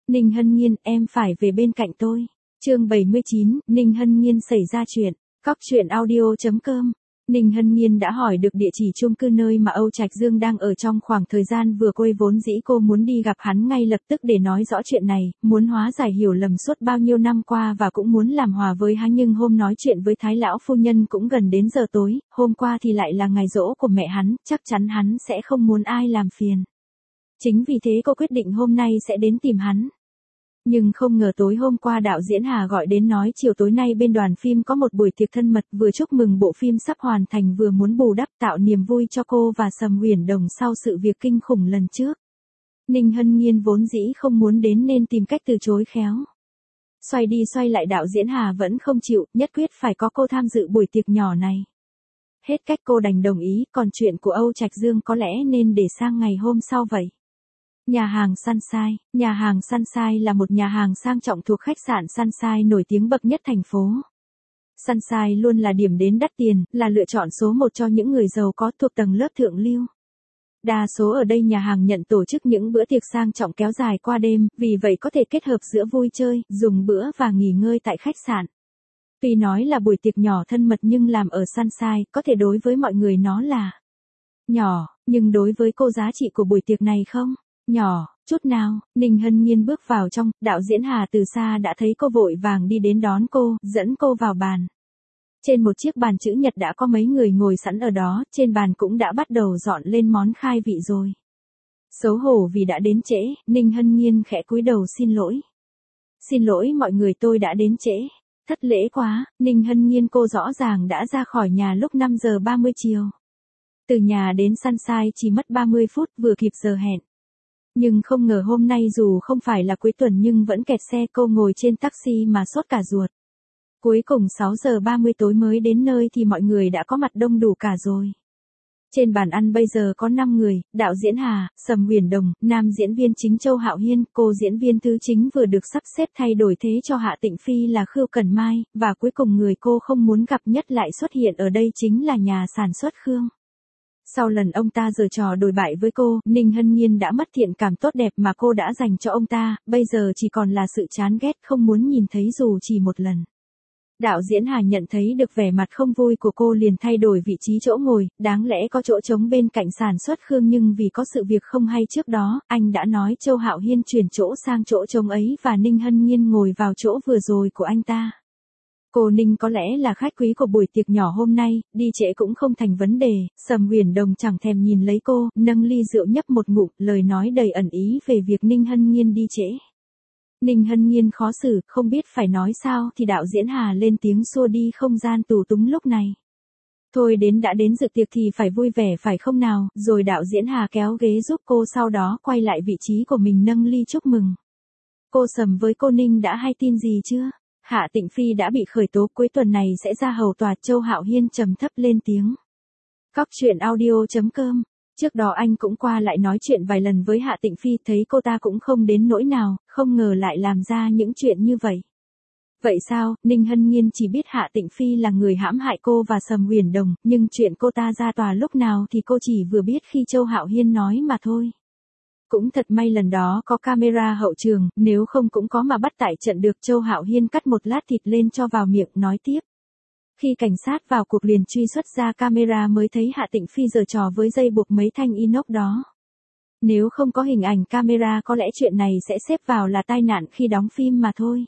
Ninh Hân Nhiên, em phải về bên cạnh tôi. Chương 79, Ninh Hân Nhiên xảy ra chuyện. Cóc truyện audio.com. Ninh Hân Nhiên đã hỏi được địa chỉ chung cư nơi mà Âu Trạch Dương đang ở trong khoảng thời gian vừa quay, vốn dĩ cô muốn đi gặp hắn ngay lập tức để nói rõ chuyện này, muốn hóa giải hiểu lầm suốt bao nhiêu năm qua và cũng muốn làm hòa với hắn, nhưng hôm nói chuyện với Thái lão phu nhân cũng gần đến giờ tối, hôm qua thì lại là ngày giỗ của mẹ hắn, chắc chắn hắn sẽ không muốn ai làm phiền. Chính vì thế cô quyết định hôm nay sẽ đến tìm hắn. Nhưng không ngờ tối hôm qua đạo diễn Hà gọi đến nói chiều tối nay bên đoàn phim có một buổi tiệc thân mật, vừa chúc mừng bộ phim sắp hoàn thành vừa muốn bù đắp tạo niềm vui cho cô và Sầm Uyển Đồng sau sự việc kinh khủng lần trước. Ninh Hân Nhiên vốn dĩ không muốn đến nên tìm cách từ chối khéo. Xoay đi xoay lại đạo diễn Hà vẫn không chịu, nhất quyết phải có cô tham dự buổi tiệc nhỏ này. Hết cách cô đành đồng ý, còn chuyện của Âu Trạch Dương có lẽ nên để sang ngày hôm sau vậy. Nhà hàng Sunshine. Nhà hàng Sunshine là một nhà hàng sang trọng thuộc khách sạn Sunshine nổi tiếng bậc nhất thành phố. Sunshine luôn là điểm đến đắt tiền, là lựa chọn số một cho những người giàu có thuộc tầng lớp thượng lưu. Đa số ở đây nhà hàng nhận tổ chức những bữa tiệc sang trọng kéo dài qua đêm, vì vậy có thể kết hợp giữa vui chơi, dùng bữa và nghỉ ngơi tại khách sạn. Tuy nói là buổi tiệc nhỏ thân mật nhưng làm ở Sunshine, có thể đối với mọi người nó là nhỏ, nhưng đối với cô giá trị của buổi tiệc này không nhỏ chút nào. Ninh Hân Nhiên bước vào trong, đạo diễn Hà từ xa đã thấy cô vội vàng đi đến đón cô, dẫn cô vào bàn. Trên một chiếc bàn chữ nhật đã có mấy người ngồi sẵn ở đó, trên bàn cũng đã bắt đầu dọn lên món khai vị rồi. Xấu hổ vì đã đến trễ, Ninh Hân Nhiên khẽ cúi đầu xin lỗi. Xin lỗi mọi người, tôi đã đến trễ. Thất lễ quá. Ninh Hân Nhiên, cô rõ ràng đã ra khỏi nhà lúc 5 giờ 30 chiều. Từ nhà đến Sunshine chỉ mất 30 phút, vừa kịp giờ hẹn. Nhưng không ngờ hôm nay dù không phải là cuối tuần nhưng vẫn kẹt xe, cô ngồi trên taxi mà sốt cả ruột. Cuối cùng 6 giờ 30 tối mới đến nơi thì mọi người đã có mặt đông đủ cả rồi. Trên bàn ăn bây giờ có 5 người, đạo diễn Hà, Sầm Uyển Đồng, nam diễn viên chính Châu Hạo Hiên, cô diễn viên thứ chính vừa được sắp xếp thay đổi thế cho Hạ Tịnh Phi là Khưu Cẩn Mai, và cuối cùng người cô không muốn gặp nhất lại xuất hiện ở đây chính là nhà sản xuất Khương. Sau lần ông ta giở trò đồi bại với cô, Ninh Hân Nhiên đã mất thiện cảm tốt đẹp mà cô đã dành cho ông ta, bây giờ chỉ còn là sự chán ghét, không muốn nhìn thấy dù chỉ một lần. Đạo diễn Hà nhận thấy được vẻ mặt không vui của cô liền thay đổi vị trí chỗ ngồi, đáng lẽ có chỗ trống bên cạnh sản xuất Khương nhưng vì có sự việc không hay trước đó, anh đã nói Châu Hạo Hiên chuyển chỗ sang chỗ trống ấy và Ninh Hân Nhiên ngồi vào chỗ vừa rồi của anh ta. Cô Ninh có lẽ là khách quý của buổi tiệc nhỏ hôm nay, đi trễ cũng không thành vấn đề. Sầm Uyển Đồng chẳng thèm nhìn lấy cô, nâng ly rượu nhấp một ngụm, lời nói đầy ẩn ý về việc Ninh Hân Nhiên đi trễ. Ninh Hân Nhiên khó xử, không biết phải nói sao thì đạo diễn Hà lên tiếng xua đi không gian tù túng lúc này. Thôi đến đã đến dự tiệc thì phải vui vẻ phải không nào, rồi đạo diễn Hà kéo ghế giúp cô, sau đó quay lại vị trí của mình nâng ly chúc mừng. Cô Sầm với cô Ninh đã hay tin gì chưa? Hạ Tịnh Phi đã bị khởi tố, cuối tuần này sẽ ra hầu tòa. Châu Hạo Hiên trầm thấp lên tiếng. Cóc truyện audio.com. Trước đó anh cũng qua lại nói chuyện vài lần với Hạ Tịnh Phi, thấy cô ta cũng không đến nỗi nào, không ngờ lại làm ra những chuyện như vậy. Vậy sao? Ninh Hân Nhiên chỉ biết Hạ Tịnh Phi là người hãm hại cô và Sầm Uyển Đồng, nhưng chuyện cô ta ra tòa lúc nào thì cô chỉ vừa biết khi Châu Hạo Hiên nói mà thôi. Cũng thật may lần đó có camera hậu trường, nếu không cũng có mà bắt tại trận được. Châu Hạo Hiên cắt một lát thịt lên cho vào miệng, nói tiếp. Khi cảnh sát vào cuộc liền truy xuất ra camera mới thấy Hạ Tịnh Phi giở trò với dây buộc mấy thanh inox đó. Nếu không có hình ảnh camera có lẽ chuyện này sẽ xếp vào là tai nạn khi đóng phim mà thôi.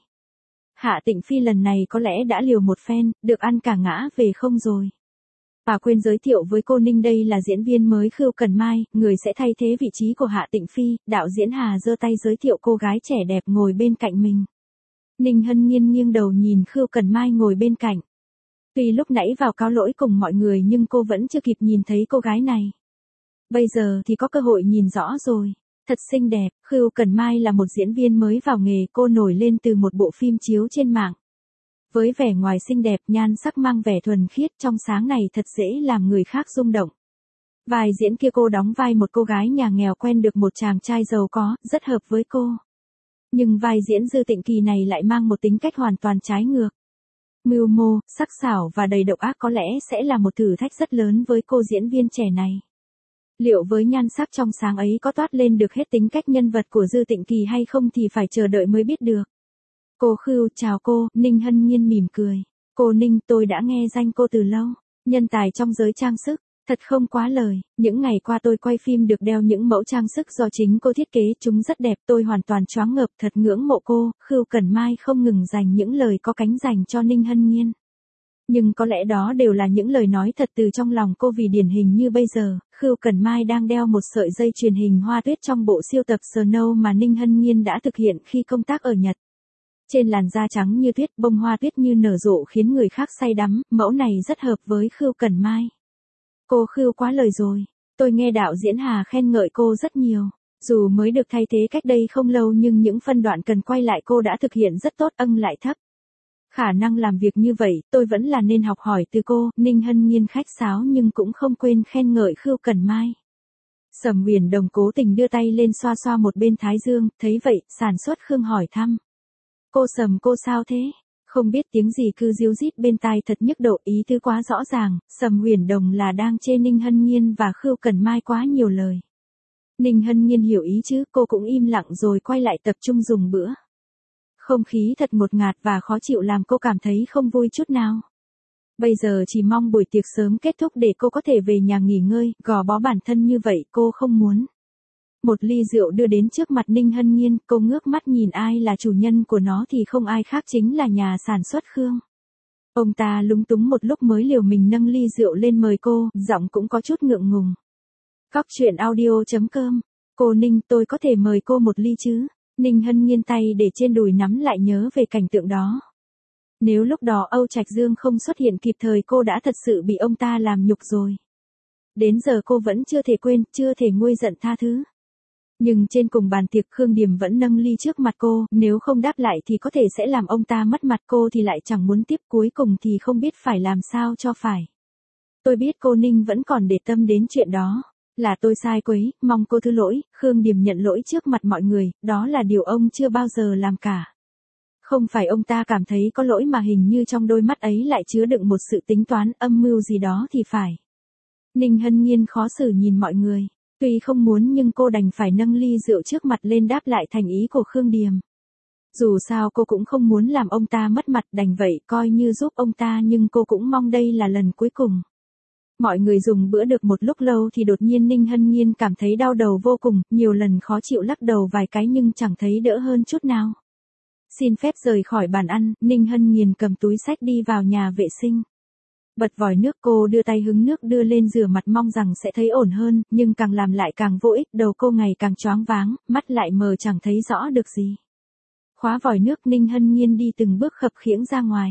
Hạ Tịnh Phi lần này có lẽ đã liều một phen, được ăn cả ngã về không rồi. Và quên giới thiệu với cô Ninh, đây là diễn viên mới Khưu Cẩn Mai, người sẽ thay thế vị trí của Hạ Tịnh Phi. Đạo diễn Hà giơ tay giới thiệu cô gái trẻ đẹp ngồi bên cạnh mình. Ninh Hân Nhiên nghiêng đầu nhìn Khưu Cẩn Mai ngồi bên cạnh. Tuy lúc nãy vào cáo lỗi cùng mọi người nhưng cô vẫn chưa kịp nhìn thấy cô gái này. Bây giờ thì có cơ hội nhìn rõ rồi. Thật xinh đẹp. Khưu Cẩn Mai là một diễn viên mới vào nghề, cô nổi lên từ một bộ phim chiếu trên mạng. Với vẻ ngoài xinh đẹp, nhan sắc mang vẻ thuần khiết trong sáng này thật dễ làm người khác rung động. Vai diễn kia cô đóng vai một cô gái nhà nghèo quen được một chàng trai giàu có, rất hợp với cô. Nhưng vai diễn Dư Tịnh Kỳ này lại mang một tính cách hoàn toàn trái ngược. Mưu mô, sắc sảo và đầy độc ác có lẽ sẽ là một thử thách rất lớn với cô diễn viên trẻ này. Liệu với nhan sắc trong sáng ấy có toát lên được hết tính cách nhân vật của Dư Tịnh Kỳ hay không thì phải chờ đợi mới biết được. Cô Khưu, chào cô, Ninh Hân Nhiên mỉm cười. Cô Ninh, tôi đã nghe danh cô từ lâu. Nhân tài trong giới trang sức, thật không quá lời. Những ngày qua tôi quay phim được đeo những mẫu trang sức do chính cô thiết kế, chúng rất đẹp, tôi hoàn toàn choáng ngợp, thật ngưỡng mộ cô. Khưu Cẩn Mai không ngừng dành những lời có cánh dành cho Ninh Hân Nhiên. Nhưng có lẽ đó đều là những lời nói thật từ trong lòng cô, vì điển hình như bây giờ, Khưu Cẩn Mai đang đeo một sợi dây chuyền hình hoa tuyết trong bộ siêu tập Snow mà Ninh Hân Nhiên đã thực hiện khi công tác ở Nhật. Trên làn da trắng như tuyết, bông hoa tuyết như nở rộ khiến người khác say đắm, mẫu này rất hợp với Khưu Cẩn Mai. Cô Khưu quá lời rồi, tôi nghe đạo diễn Hà khen ngợi cô rất nhiều. Dù mới được thay thế cách đây không lâu nhưng những phân đoạn cần quay lại cô đã thực hiện rất tốt, lại thấp. Khả năng làm việc như vậy, tôi vẫn là nên học hỏi từ cô. Ninh Hân Nhiên khách sáo nhưng cũng không quên khen ngợi Khưu Cẩn Mai. Sầm Uyển Đồng cố tình đưa tay lên xoa xoa một bên thái dương, thấy vậy, sản xuất Khương hỏi thăm. Cô Sầm, cô sao thế? Không biết tiếng gì cứ ríu rít bên tai thật nhức độ, ý tứ quá rõ ràng. Sầm Uyển Đồng là đang chê Ninh Hân Nhiên và Khưu Cẩn Mai quá nhiều lời. Ninh Hân Nhiên hiểu ý chứ, cô cũng im lặng rồi quay lại tập trung dùng bữa. Không khí thật ngột ngạt và khó chịu làm cô cảm thấy không vui chút nào. Bây giờ chỉ mong buổi tiệc sớm kết thúc để cô có thể về nhà nghỉ ngơi, gò bó bản thân như vậy cô không muốn. Một ly rượu đưa đến trước mặt Ninh Hân Nhiên, cô ngước mắt nhìn ai là chủ nhân của nó thì không ai khác chính là nhà sản xuất Khương. Ông ta lúng túng một lúc mới liều mình nâng ly rượu lên mời cô, giọng cũng có chút ngượng ngùng. Cóc truyện audio.com. Cô Ninh, tôi có thể mời cô một ly chứ? Ninh Hân Nhiên tay để trên đùi nắm lại nhớ về cảnh tượng đó. Nếu lúc đó Âu Trạch Dương không xuất hiện kịp thời cô đã thật sự bị ông ta làm nhục rồi. Đến giờ cô vẫn chưa thể quên, chưa thể nguôi giận tha thứ. Nhưng trên cùng bàn tiệc Khương Điềm vẫn nâng ly trước mặt cô, nếu không đáp lại thì có thể sẽ làm ông ta mất mặt, cô thì lại chẳng muốn tiếp, cuối cùng thì không biết phải làm sao cho phải. Tôi biết cô Ninh vẫn còn để tâm đến chuyện đó. Là tôi sai quấy, mong cô thứ lỗi. Khương Điềm nhận lỗi trước mặt mọi người, đó là điều ông chưa bao giờ làm cả. Không phải ông ta cảm thấy có lỗi mà hình như trong đôi mắt ấy lại chứa đựng một sự tính toán âm mưu gì đó thì phải. Ninh Hân Nhiên khó xử nhìn mọi người. Tuy không muốn nhưng cô đành phải nâng ly rượu trước mặt lên đáp lại thành ý của Khương Điềm. Dù sao cô cũng không muốn làm ông ta mất mặt, đành vậy coi như giúp ông ta, nhưng cô cũng mong đây là lần cuối cùng. Mọi người dùng bữa được một lúc lâu thì đột nhiên Ninh Hân Nhiên cảm thấy đau đầu vô cùng, nhiều lần khó chịu lắc đầu vài cái nhưng chẳng thấy đỡ hơn chút nào. Xin phép rời khỏi bàn ăn, Ninh Hân Nhiên cầm túi xách đi vào nhà vệ sinh. Bật vòi nước, cô đưa tay hứng nước đưa lên rửa mặt mong rằng sẽ thấy ổn hơn, nhưng càng làm lại càng vô ích, đầu cô ngày càng choáng váng, mắt lại mờ chẳng thấy rõ được gì. Khóa vòi nước, Ninh Hân Nhiên đi từng bước khập khiễng ra ngoài.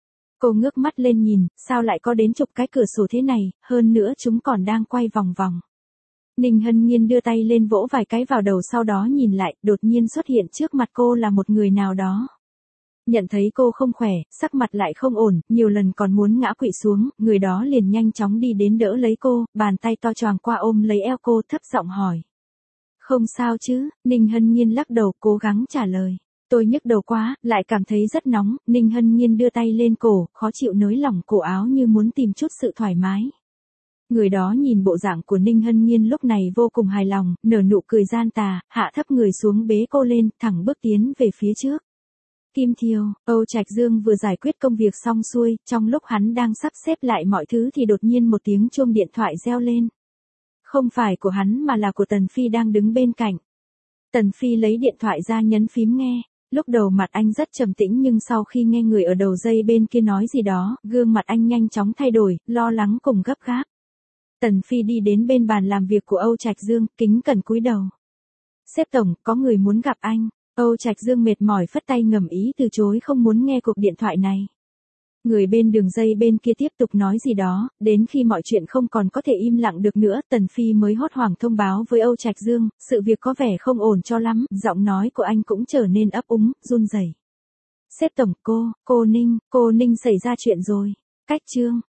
Cô ngước mắt lên nhìn, sao lại có đến chục cái cửa sổ thế này, hơn nữa chúng còn đang quay vòng vòng. Ninh Hân Nhiên đưa tay lên vỗ vài cái vào đầu, sau đó nhìn lại, đột nhiên xuất hiện trước mặt cô là một người nào đó. Nhận thấy cô không khỏe, sắc mặt lại không ổn, nhiều lần còn muốn ngã quỵ xuống, người đó liền nhanh chóng đi đến đỡ lấy cô, bàn tay to choàng qua ôm lấy eo cô, thấp giọng hỏi. Không sao chứ? Ninh Hân Nhiên lắc đầu, cố gắng trả lời. Tôi nhức đầu quá, lại cảm thấy rất nóng. Ninh Hân Nhiên đưa tay lên cổ, khó chịu nới lỏng cổ áo như muốn tìm chút sự thoải mái. Người đó nhìn bộ dạng của Ninh Hân Nhiên lúc này vô cùng hài lòng, nở nụ cười gian tà, hạ thấp người xuống bế cô lên, thẳng bước tiến về phía trước. Kim Thiều, Âu Trạch Dương vừa giải quyết công việc xong xuôi, trong lúc hắn đang sắp xếp lại mọi thứ thì đột nhiên một tiếng chuông điện thoại reo lên. Không phải của hắn mà là của Tần Phi đang đứng bên cạnh. Tần Phi lấy điện thoại ra nhấn phím nghe. Lúc đầu mặt anh rất trầm tĩnh nhưng sau khi nghe người ở đầu dây bên kia nói gì đó, gương mặt anh nhanh chóng thay đổi, lo lắng cùng gấp gáp. Tần Phi đi đến bên bàn làm việc của Âu Trạch Dương, kính cẩn cúi đầu. Sếp tổng, có người muốn gặp anh. Âu Trạch Dương mệt mỏi phất tay ngầm ý từ chối, không muốn nghe cuộc điện thoại này. Người bên đường dây bên kia tiếp tục nói gì đó, đến khi mọi chuyện không còn có thể im lặng được nữa, Tần Phi mới hốt hoảng thông báo với Âu Trạch Dương, sự việc có vẻ không ổn cho lắm, giọng nói của anh cũng trở nên ấp úng, run rẩy. Sếp tổng, cô Ninh xảy ra chuyện rồi. Cách chương